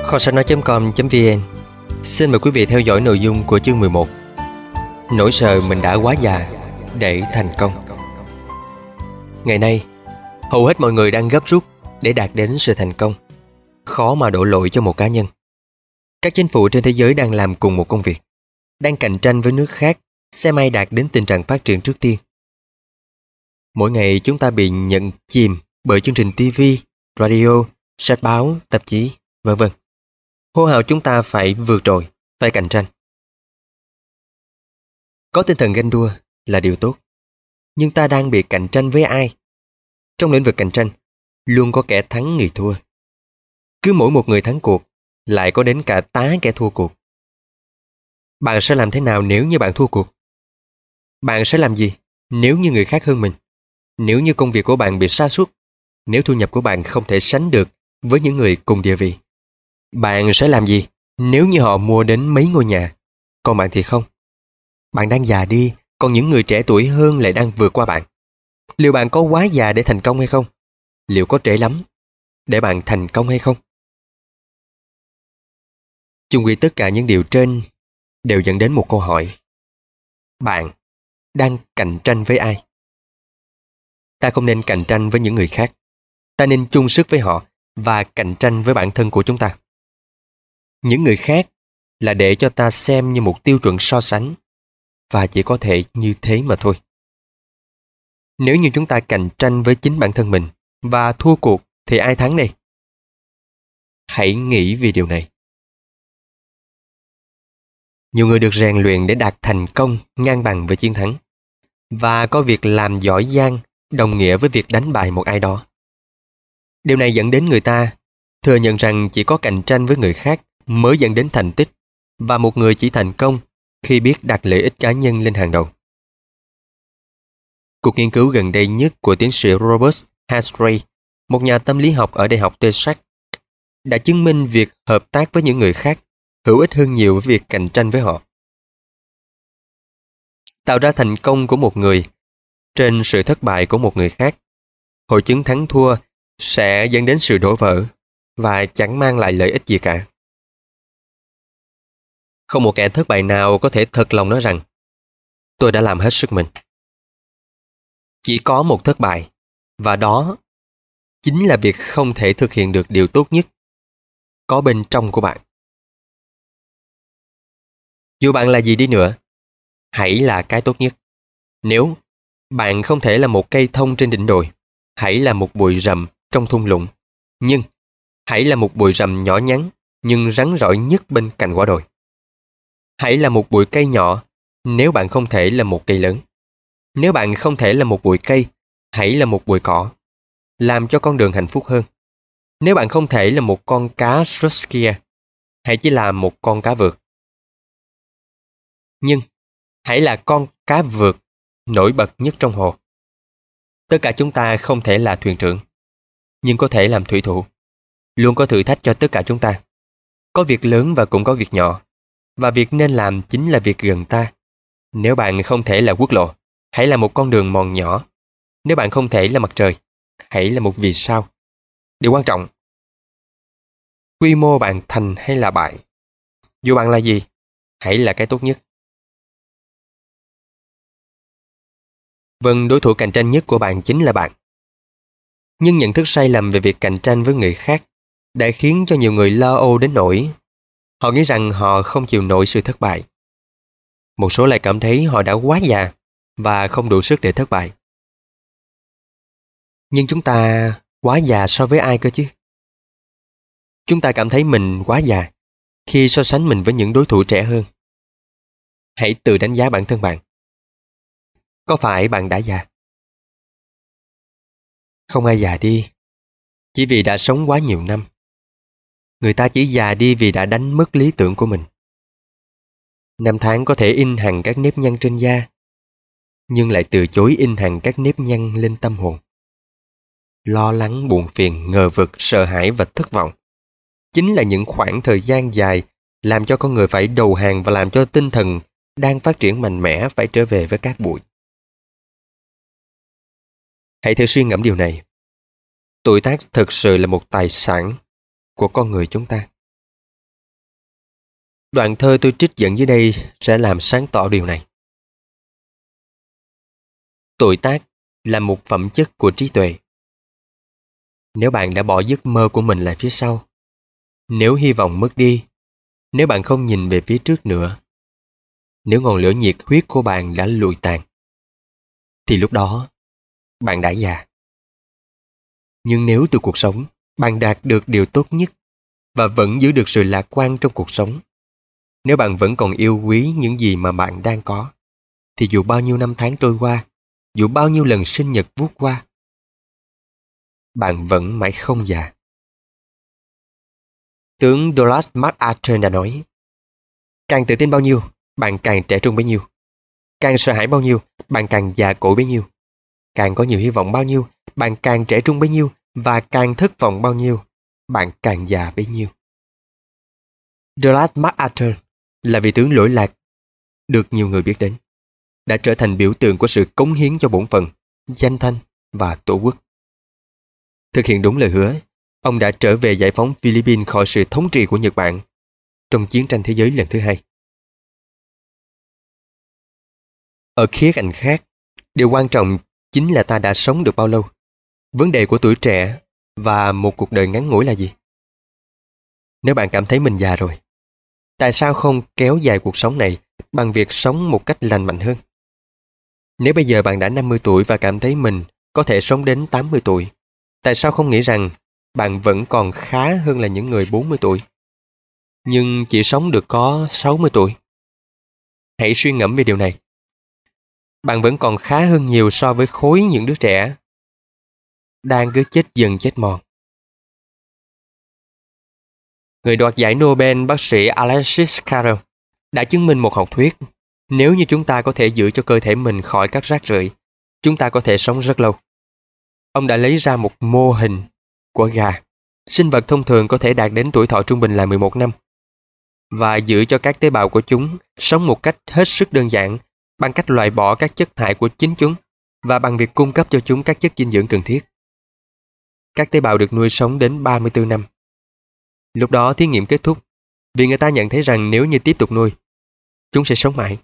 Kho sách nói.com.vn xin mời quý vị theo dõi nội dung của chương 11. Nỗi sợ mình đã quá già để thành công. Ngày nay, hầu hết mọi người đang gấp rút để đạt đến sự thành công. Khó mà đổ lỗi cho một cá nhân. Các chính phủ trên thế giới đang làm cùng một công việc, đang cạnh tranh với nước khác xem ai đạt đến tình trạng phát triển trước tiên. Mỗi ngày chúng ta bị nhận chìm bởi chương trình TV, radio, sách báo, tạp chí, v.v. Hô hào chúng ta phải vượt trội, phải cạnh tranh. Có tinh thần ganh đua là điều tốt, nhưng ta đang bị cạnh tranh với ai? Trong lĩnh vực cạnh tranh, luôn có kẻ thắng người thua. Cứ mỗi một người thắng cuộc, lại có đến cả tá kẻ thua cuộc. Bạn sẽ làm thế nào nếu như bạn thua cuộc? Bạn sẽ làm gì nếu như người khác hơn mình? Nếu như công việc của bạn bị sa sút, nếu thu nhập của bạn không thể sánh được với những người cùng địa vị? Bạn sẽ làm gì nếu như họ mua đến mấy ngôi nhà, còn bạn thì không? Bạn đang già đi, còn những người trẻ tuổi hơn lại đang vượt qua bạn. Liệu bạn có quá già để thành công hay không? Liệu có trễ lắm để bạn thành công hay không? Chung quy tất cả những điều trên đều dẫn đến một câu hỏi. Bạn đang cạnh tranh với ai? Ta không nên cạnh tranh với những người khác. Ta nên chung sức với họ và cạnh tranh với bản thân của chúng ta. Những người khác là để cho ta xem như một tiêu chuẩn so sánh, và chỉ có thể như thế mà thôi. Nếu như chúng ta cạnh tranh với chính bản thân mình và thua cuộc thì ai thắng đây? Hãy nghĩ về điều này. Nhiều người được rèn luyện để đạt thành công ngang bằng với chiến thắng, và có việc làm giỏi giang đồng nghĩa với việc đánh bại một ai đó. Điều này dẫn đến người ta thừa nhận rằng chỉ có cạnh tranh với người khác mới dẫn đến thành tích, và một người chỉ thành công khi biết đặt lợi ích cá nhân lên hàng đầu. Cuộc nghiên cứu gần đây nhất của tiến sĩ Robert Hasray, một nhà tâm lý học ở Đại học Texas, đã chứng minh việc hợp tác với những người khác hữu ích hơn nhiều với việc cạnh tranh với họ. Tạo ra thành công của một người trên sự thất bại của một người khác, hội chứng thắng thua sẽ dẫn đến sự đổ vỡ và chẳng mang lại lợi ích gì cả. Không một kẻ thất bại nào có thể thật lòng nói rằng tôi đã làm hết sức mình. Chỉ có một thất bại, và đó chính là việc không thể thực hiện được điều tốt nhất có bên trong của bạn. Dù bạn là gì đi nữa, hãy là cái tốt nhất. Nếu bạn không thể là một cây thông trên đỉnh đồi, hãy là một bụi rậm trong thung lũng. Nhưng hãy là một bụi rậm nhỏ nhắn nhưng rắn rỏi nhất bên cạnh quả đồi. Hãy là một bụi cây nhỏ nếu bạn không thể là một cây lớn. Nếu bạn không thể là một bụi cây, hãy là một bụi cỏ, làm cho con đường hạnh phúc hơn. Nếu bạn không thể là một con cá Ruskia, hãy chỉ là một con cá vượt. Nhưng hãy là con cá vượt nổi bật nhất trong hồ. Tất cả chúng ta không thể là thuyền trưởng, nhưng có thể làm thủy thủ. Luôn có thử thách cho tất cả chúng ta. Có việc lớn và cũng có việc nhỏ, và việc nên làm chính là việc gần ta. Nếu bạn không thể là quốc lộ, hãy là một con đường mòn nhỏ. Nếu bạn không thể là mặt trời, hãy là một vì sao. Điều quan trọng, quy mô bạn thành hay là bại, dù bạn là gì, hãy là cái tốt nhất. Vâng, đối thủ cạnh tranh nhất của bạn chính là bạn. Nhưng nhận thức sai lầm về việc cạnh tranh với người khác đã khiến cho nhiều người lo âu đến nỗi họ nghĩ rằng họ không chịu nổi sự thất bại. Một số lại cảm thấy họ đã quá già và không đủ sức để thất bại. Nhưng chúng ta quá già so với ai cơ chứ? Chúng ta cảm thấy mình quá già khi so sánh mình với những đối thủ trẻ hơn. Hãy tự đánh giá bản thân bạn. Có phải bạn đã già? Không ai già đi chỉ vì đã sống quá nhiều năm. Người ta chỉ già đi vì đã đánh mất lý tưởng của mình. Năm tháng có thể in hằn các nếp nhăn trên da, nhưng lại từ chối in hằn các nếp nhăn lên tâm hồn. Lo lắng, buồn phiền, ngờ vực, sợ hãi và thất vọng chính là những khoảng thời gian dài làm cho con người phải đầu hàng và làm cho tinh thần đang phát triển mạnh mẽ phải trở về với cát bụi. Hãy thử suy ngẫm điều này. Tuổi tác thực sự là một tài sản của con người chúng ta. Đoạn thơ tôi trích dẫn dưới đây sẽ làm sáng tỏ điều này. Tuổi tác là một phẩm chất của trí tuệ. Nếu bạn đã bỏ giấc mơ của mình lại phía sau, nếu hy vọng mất đi, nếu bạn không nhìn về phía trước nữa, nếu ngọn lửa nhiệt huyết của bạn đã lụi tàn, thì lúc đó bạn đã già. Nhưng nếu từ cuộc sống bạn đạt được điều tốt nhất và vẫn giữ được sự lạc quan trong cuộc sống, nếu bạn vẫn còn yêu quý những gì mà bạn đang có, thì dù bao nhiêu năm tháng trôi qua, dù bao nhiêu lần sinh nhật vút qua, bạn vẫn mãi không già. Tướng Douglas MacArthur đã nói, càng tự tin bao nhiêu, bạn càng trẻ trung bấy nhiêu. Càng sợ hãi bao nhiêu, bạn càng già cỗi bấy nhiêu. Càng có nhiều hy vọng bao nhiêu, bạn càng trẻ trung bấy nhiêu. Và càng thất vọng bao nhiêu, bạn càng già bấy nhiêu. Douglas MacArthur là vị tướng lỗi lạc được nhiều người biết đến, đã trở thành biểu tượng của sự cống hiến cho bổn phận, danh thanh và tổ quốc. Thực hiện đúng lời hứa, ông đã trở về giải phóng Philippines khỏi sự thống trị của Nhật Bản trong chiến tranh thế giới lần thứ hai. Ở khía cạnh khác, điều quan trọng chính là ta đã sống được bao lâu. Vấn đề của tuổi trẻ và một cuộc đời ngắn ngủi là gì? Nếu bạn cảm thấy mình già rồi, tại sao không kéo dài cuộc sống này bằng việc sống một cách lành mạnh hơn? Nếu bây giờ bạn đã 50 tuổi và cảm thấy mình có thể sống đến 80 tuổi, tại sao không nghĩ rằng bạn vẫn còn khá hơn là những người 40 tuổi, nhưng chỉ sống được có 60 tuổi? Hãy suy ngẫm về điều này. Bạn vẫn còn khá hơn nhiều so với khối những đứa trẻ đang cứ chết dần chết mòn. Người đoạt giải Nobel bác sĩ Alexis Carrel đã chứng minh một học thuyết. Nếu như chúng ta có thể giữ cho cơ thể mình khỏi các rác rưởi, chúng ta có thể sống rất lâu. Ông đã lấy ra một mô hình của gà. Sinh vật thông thường có thể đạt đến tuổi thọ trung bình là 11 năm. Và giữ cho các tế bào của chúng sống một cách hết sức đơn giản bằng cách loại bỏ các chất thải của chính chúng và bằng việc cung cấp cho chúng các chất dinh dưỡng cần thiết. Các tế bào được nuôi sống đến 34 năm. Lúc đó thí nghiệm kết thúc vì người ta nhận thấy rằng nếu như tiếp tục nuôi, chúng sẽ sống mãi.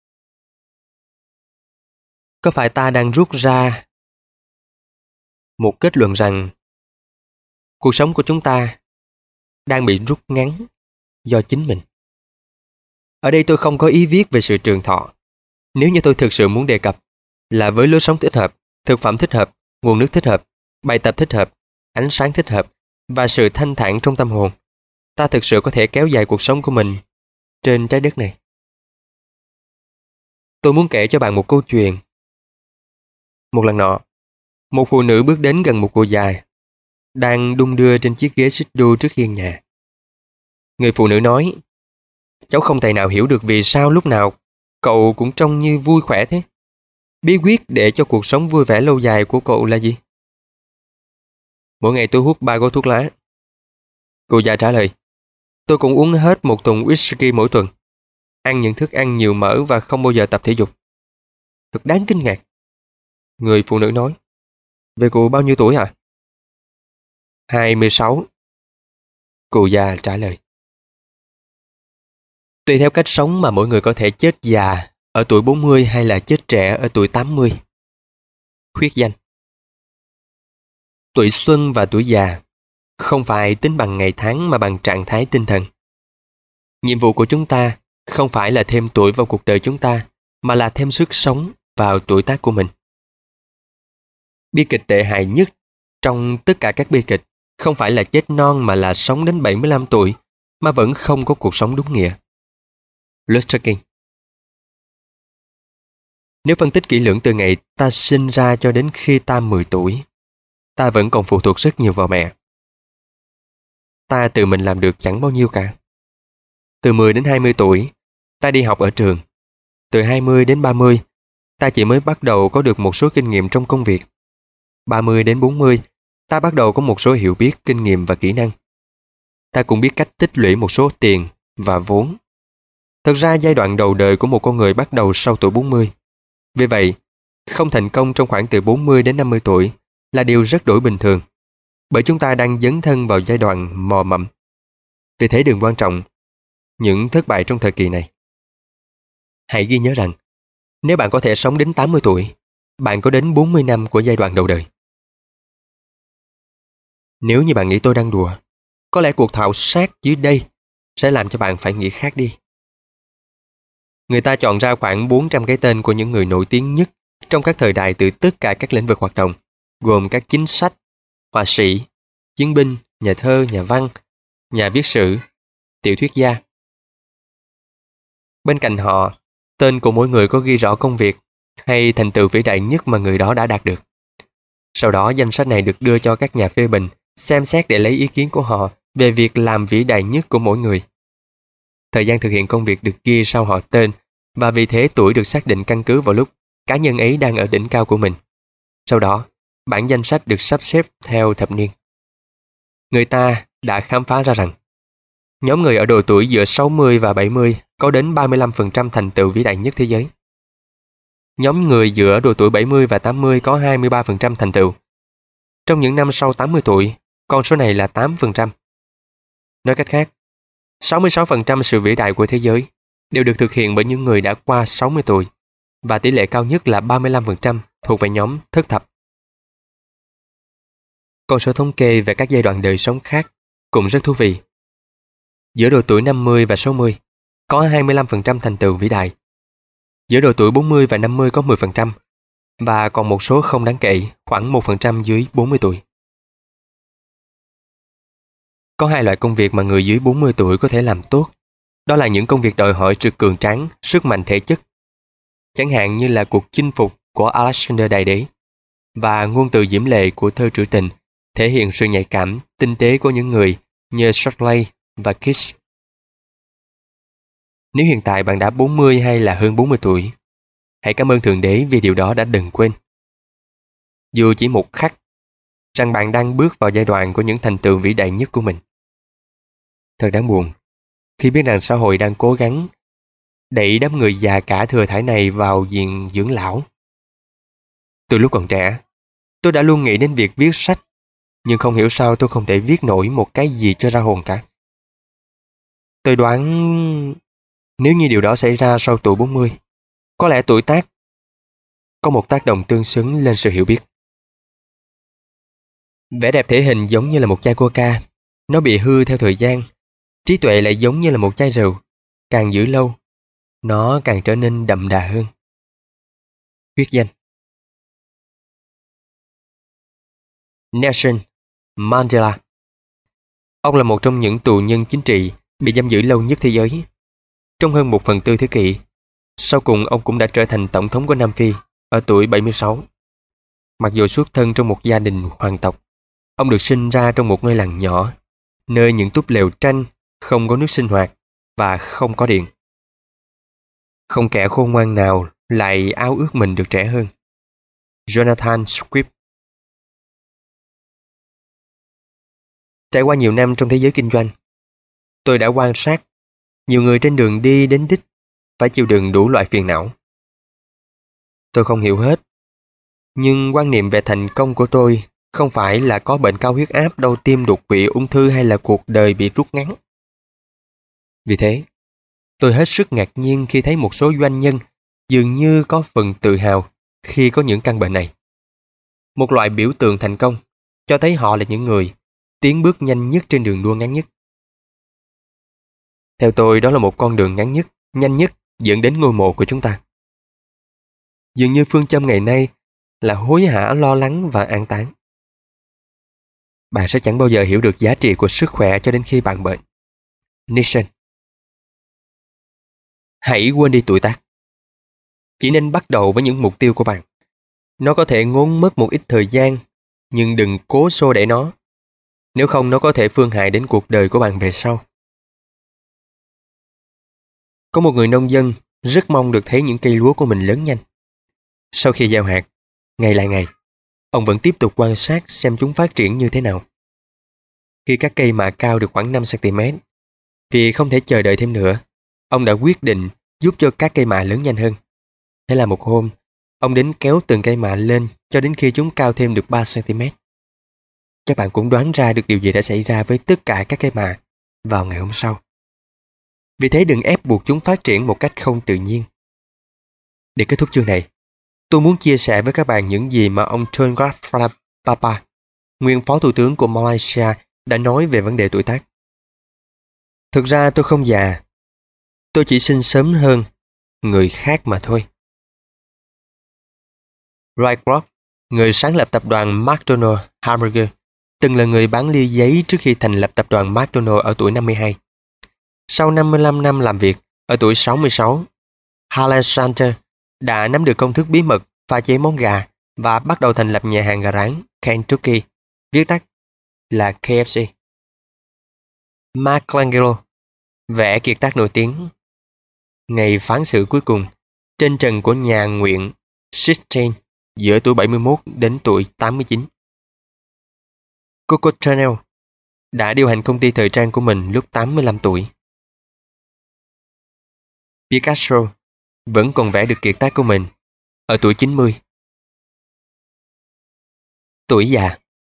Có phải ta đang rút ra một kết luận rằng cuộc sống của chúng ta đang bị rút ngắn do chính mình? Ở đây tôi không có ý viết về sự trường thọ. Nếu như tôi thực sự muốn đề cập là với lối sống thích hợp, thực phẩm thích hợp, nguồn nước thích hợp, bài tập thích hợp, ánh sáng thích hợp và sự thanh thản trong tâm hồn, ta thực sự có thể kéo dài cuộc sống của mình trên trái đất này. Tôi muốn kể cho bạn một câu chuyện. Một lần nọ, một phụ nữ bước đến gần một cụ già đang đung đưa trên chiếc ghế xích đu trước hiên nhà. Người phụ nữ nói, cháu không thể nào hiểu được vì sao lúc nào cậu cũng trông như vui khỏe thế. Bí quyết để cho cuộc sống vui vẻ lâu dài của cậu là gì? Mỗi ngày tôi hút 3 gói thuốc lá. Cụ già trả lời, tôi cũng uống hết một thùng whisky mỗi tuần, ăn những thức ăn nhiều mỡ và không bao giờ tập thể dục. Thật đáng kinh ngạc. Người phụ nữ nói, vậy cụ bao nhiêu tuổi hả? 26. Cụ già trả lời. Tùy theo cách sống mà mỗi người có thể chết già ở tuổi 40 hay là chết trẻ ở tuổi 80. Khuyết danh. Tuổi xuân và tuổi già không phải tính bằng ngày tháng mà bằng trạng thái tinh thần. Nhiệm vụ của chúng ta không phải là thêm tuổi vào cuộc đời chúng ta, mà là thêm sức sống vào tuổi tác của mình. Bi kịch tệ hại nhất trong tất cả các bi kịch không phải là chết non mà là sống đến 75 tuổi mà vẫn không có cuộc sống đúng nghĩa. Luther King. Nếu phân tích kỹ lưỡng từ ngày ta sinh ra cho đến khi ta 10 tuổi, ta vẫn còn phụ thuộc rất nhiều vào mẹ. Ta tự mình làm được chẳng bao nhiêu cả. Từ 10 đến 20 tuổi, ta đi học ở trường. Từ 20 đến 30, ta chỉ mới bắt đầu có được một số kinh nghiệm trong công việc. 30 đến 40, ta bắt đầu có một số hiểu biết, kinh nghiệm và kỹ năng. Ta cũng biết cách tích lũy một số tiền và vốn. Thực ra giai đoạn đầu đời của một con người bắt đầu sau tuổi 40. Vì vậy, không thành công trong khoảng từ 40 đến 50 tuổi là điều rất đổi bình thường, bởi chúng ta đang dấn thân vào giai đoạn mò mẫm. Vì thế điều quan trọng những thất bại trong thời kỳ này. Hãy ghi nhớ rằng, nếu bạn có thể sống đến 80 tuổi, bạn có đến 40 năm của giai đoạn đầu đời. Nếu như bạn nghĩ tôi đang đùa, có lẽ cuộc khảo sát dưới đây sẽ làm cho bạn phải nghĩ khác đi. Người ta chọn ra khoảng 400 cái tên của những người nổi tiếng nhất trong các thời đại từ tất cả các lĩnh vực hoạt động, gồm các chính sách, họa sĩ, chiến binh, nhà thơ, nhà văn, nhà viết sử, tiểu thuyết gia. Bên cạnh họ, tên của mỗi người có ghi rõ công việc hay thành tựu vĩ đại nhất mà người đó đã đạt được. Sau đó danh sách này được đưa cho các nhà phê bình xem xét để lấy ý kiến của họ về việc làm vĩ đại nhất của mỗi người. Thời gian thực hiện công việc được ghi sau họ tên và vì thế tuổi được xác định căn cứ vào lúc cá nhân ấy đang ở đỉnh cao của mình. Sau đó, bản danh sách được sắp xếp theo thập niên. Người ta đã khám phá ra rằng nhóm người ở độ tuổi giữa 60 và 70 có đến 35% thành tựu vĩ đại nhất thế giới. Nhóm người giữa độ tuổi 70 và 80 có 23% thành tựu. Trong những năm sau 80 tuổi, con số này là 8%. Nói cách khác, 66% sự vĩ đại của thế giới đều được thực hiện bởi những người đã qua 60 tuổi, và tỷ lệ cao nhất là 35% thuộc về nhóm thất thập. Con số thống kê về các giai đoạn đời sống khác cũng rất thú vị. Giữa độ tuổi 50 và 60 có 25% thành tựu vĩ đại. Giữa độ tuổi 40 và 50 có 10%, và còn một số không đáng kể, khoảng 1% dưới 40 tuổi. Có hai loại công việc mà người dưới 40 tuổi có thể làm tốt. Đó là những công việc đòi hỏi sự cường tráng, sức mạnh thể chất. Chẳng hạn như là cuộc chinh phục của Alexander Đại Đế và ngôn từ diễm lệ của thơ trữ tình thể hiện sự nhạy cảm, tinh tế của những người như Shirley và Keats. Nếu hiện tại bạn đã 40 hay là hơn 40 tuổi, hãy cảm ơn Thượng Đế vì điều đó đã đừng quên. Dù chỉ một khắc, rằng bạn đang bước vào giai đoạn của những thành tựu vĩ đại nhất của mình. Thật đáng buồn, khi biết rằng xã hội đang cố gắng đẩy đám người già cả thừa thải này vào diện dưỡng lão. Từ lúc còn trẻ, tôi đã luôn nghĩ đến việc viết sách, nhưng không hiểu sao tôi không thể viết nổi một cái gì cho ra hồn cả. Tôi đoán nếu như điều đó xảy ra sau tuổi 40, có lẽ tuổi tác có một tác động tương xứng lên sự hiểu biết. Vẻ đẹp thể hình giống như là một chai coca, nó bị hư theo thời gian. Trí tuệ lại giống như là một chai rượu, càng giữ lâu, nó càng trở nên đậm đà hơn. Huyết danh. Nelson Mandela. Ông là một trong những tù nhân chính trị bị giam giữ lâu nhất thế giới. Trong hơn 1/4 thế kỷ, sau cùng ông cũng đã trở thành tổng thống của Nam Phi ở tuổi 76. Mặc dù xuất thân trong một gia đình hoàng tộc, ông được sinh ra trong một ngôi làng nhỏ, nơi những túp lều tranh, không có nước sinh hoạt và không có điện. Không kẻ khôn ngoan nào lại ao ước mình được trẻ hơn. Jonathan Swift. Trải qua nhiều năm trong thế giới kinh doanh, tôi đã quan sát nhiều người trên đường đi đến đích phải chịu đựng đủ loại phiền não. Tôi không hiểu hết, nhưng quan niệm về thành công của tôi không phải là có bệnh cao huyết áp, đau tim, đột quỵ, ung thư hay là cuộc đời bị rút ngắn. Vì thế, tôi hết sức ngạc nhiên khi thấy một số doanh nhân dường như có phần tự hào khi có những căn bệnh này. Một loại biểu tượng thành công, cho thấy họ là những người tiến bước nhanh nhất trên đường đua ngắn nhất. Theo tôi, đó là một con đường ngắn nhất, nhanh nhất dẫn đến ngôi mộ của chúng ta. Dường như phương châm ngày nay là hối hả, lo lắng và an táng. Bạn sẽ chẳng bao giờ hiểu được giá trị của sức khỏe cho đến khi bạn bệnh. Nixon. Hãy quên đi tuổi tác. Chỉ nên bắt đầu với những mục tiêu của bạn. Nó có thể ngốn mất một ít thời gian, nhưng đừng cố xô đẩy nó. Nếu không, nó có thể phương hại đến cuộc đời của bạn về sau. Có một người nông dân rất mong được thấy những cây lúa của mình lớn nhanh. Sau khi gieo hạt, ngày lại ngày, ông vẫn tiếp tục quan sát xem chúng phát triển như thế nào. Khi các cây mạ cao được khoảng 5 cm, vì không thể chờ đợi thêm nữa, ông đã quyết định giúp cho các cây mạ lớn nhanh hơn. Thế là một hôm, ông đến kéo từng cây mạ lên cho đến khi chúng cao thêm được 3 cm. Các bạn cũng đoán ra được điều gì đã xảy ra với tất cả các cây mạ vào ngày hôm sau. Vì thế đừng ép buộc chúng phát triển một cách không tự nhiên. Để kết thúc chương này, tôi muốn chia sẻ với các bạn những gì mà ông Tunku Prapapa, nguyên phó thủ tướng của Malaysia, đã nói về vấn đề tuổi tác. Thực ra tôi không già, tôi chỉ sinh sớm hơn người khác mà thôi. Ray Kroc, người sáng lập tập đoàn McDonald's Hamburger, từng là người bán ly giấy trước khi thành lập tập đoàn McDonald's ở tuổi 52. Sau 55 năm làm việc, ở tuổi 66, Alexander đã nắm được công thức bí mật pha chế món gà và bắt đầu thành lập nhà hàng gà rán Kentucky, viết tắt là KFC. Michelangelo vẽ kiệt tác nổi tiếng Ngày phán xử cuối cùng trên trần của nhà nguyện Sistine giữa tuổi 71 đến tuổi 89. Coco Chanel đã điều hành công ty thời trang của mình lúc 85 tuổi. Picasso vẫn còn vẽ được kiệt tác của mình ở tuổi 90. Tuổi già.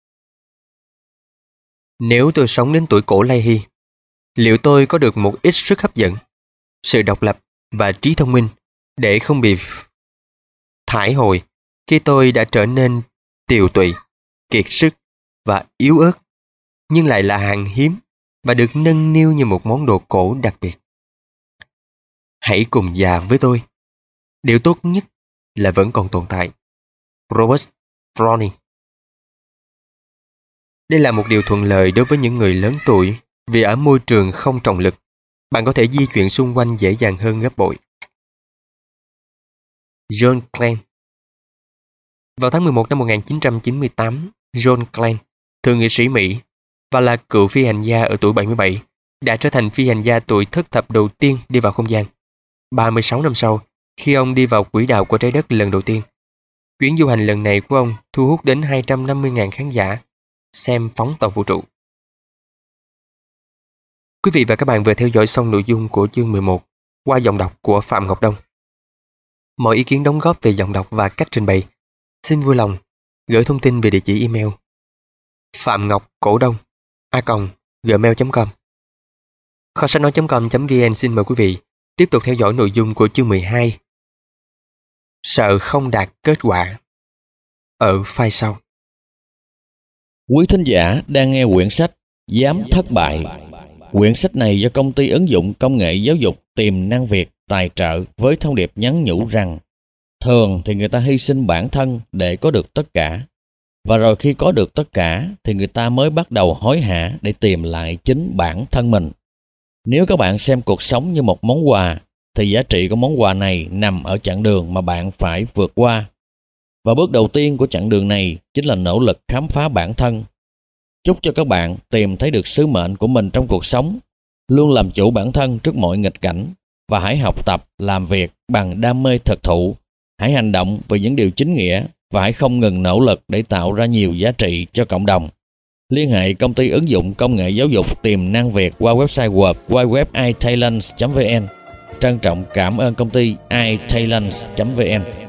Nếu tôi sống đến tuổi cổ Lai Hy, liệu tôi có được một ít sức hấp dẫn, sự độc lập và trí thông minh để không bị thải hồi khi tôi đã trở nên tiều tụy, kiệt sức và yếu ớt, nhưng lại là hàng hiếm và được nâng niu như một món đồ cổ đặc biệt. Hãy cùng già với tôi. Điều tốt nhất là vẫn còn tồn tại. Robert Browning. Đây là một điều thuận lợi đối với những người lớn tuổi vì ở môi trường không trọng lực, bạn có thể di chuyển xung quanh dễ dàng hơn gấp bội. John Glenn. Vào tháng 11 năm 1998, John Glenn, thượng nghị sĩ Mỹ và là cựu phi hành gia ở tuổi 77, đã trở thành phi hành gia tuổi thất thập đầu tiên đi vào không gian. 36 năm sau, khi ông đi vào quỹ đạo của trái đất lần đầu tiên, chuyến du hành lần này của ông thu hút đến 250.000 khán giả xem phóng tàu vũ trụ. Quý vị và các bạn vừa theo dõi xong nội dung của chương 11 qua giọng đọc của Phạm Ngọc Đông. Mọi ý kiến đóng góp về giọng đọc và cách trình bày, xin vui lòng gửi thông tin về địa chỉ email phạm ngọc.cổ đông@gmail.com. Kho sách nói.com.vn xin mời quý vị tiếp tục theo dõi nội dung của chương 12. Sợ không đạt kết quả, ở file sau. Quý thính giả đang nghe quyển sách Dám Thất Bại. Quyển sách này do công ty ứng dụng công nghệ giáo dục Tiềm Năng Việt tài trợ với thông điệp nhắn nhủ rằng thường thì người ta hy sinh bản thân để có được tất cả. Và rồi khi có được tất cả thì người ta mới bắt đầu hối hả để tìm lại chính bản thân mình. Nếu các bạn xem cuộc sống như một món quà thì giá trị của món quà này nằm ở chặng đường mà bạn phải vượt qua. Và bước đầu tiên của chặng đường này chính là nỗ lực khám phá bản thân. Chúc cho các bạn tìm thấy được sứ mệnh của mình trong cuộc sống, luôn làm chủ bản thân trước mọi nghịch cảnh và hãy học tập làm việc bằng đam mê thực thụ. Hãy hành động vì những điều chính nghĩa và hãy không ngừng nỗ lực để tạo ra nhiều giá trị cho cộng đồng. Liên hệ công ty ứng dụng công nghệ giáo dục Tiềm Năng Việt qua website web www.italents.vn. Trân trọng cảm ơn công ty italents.vn.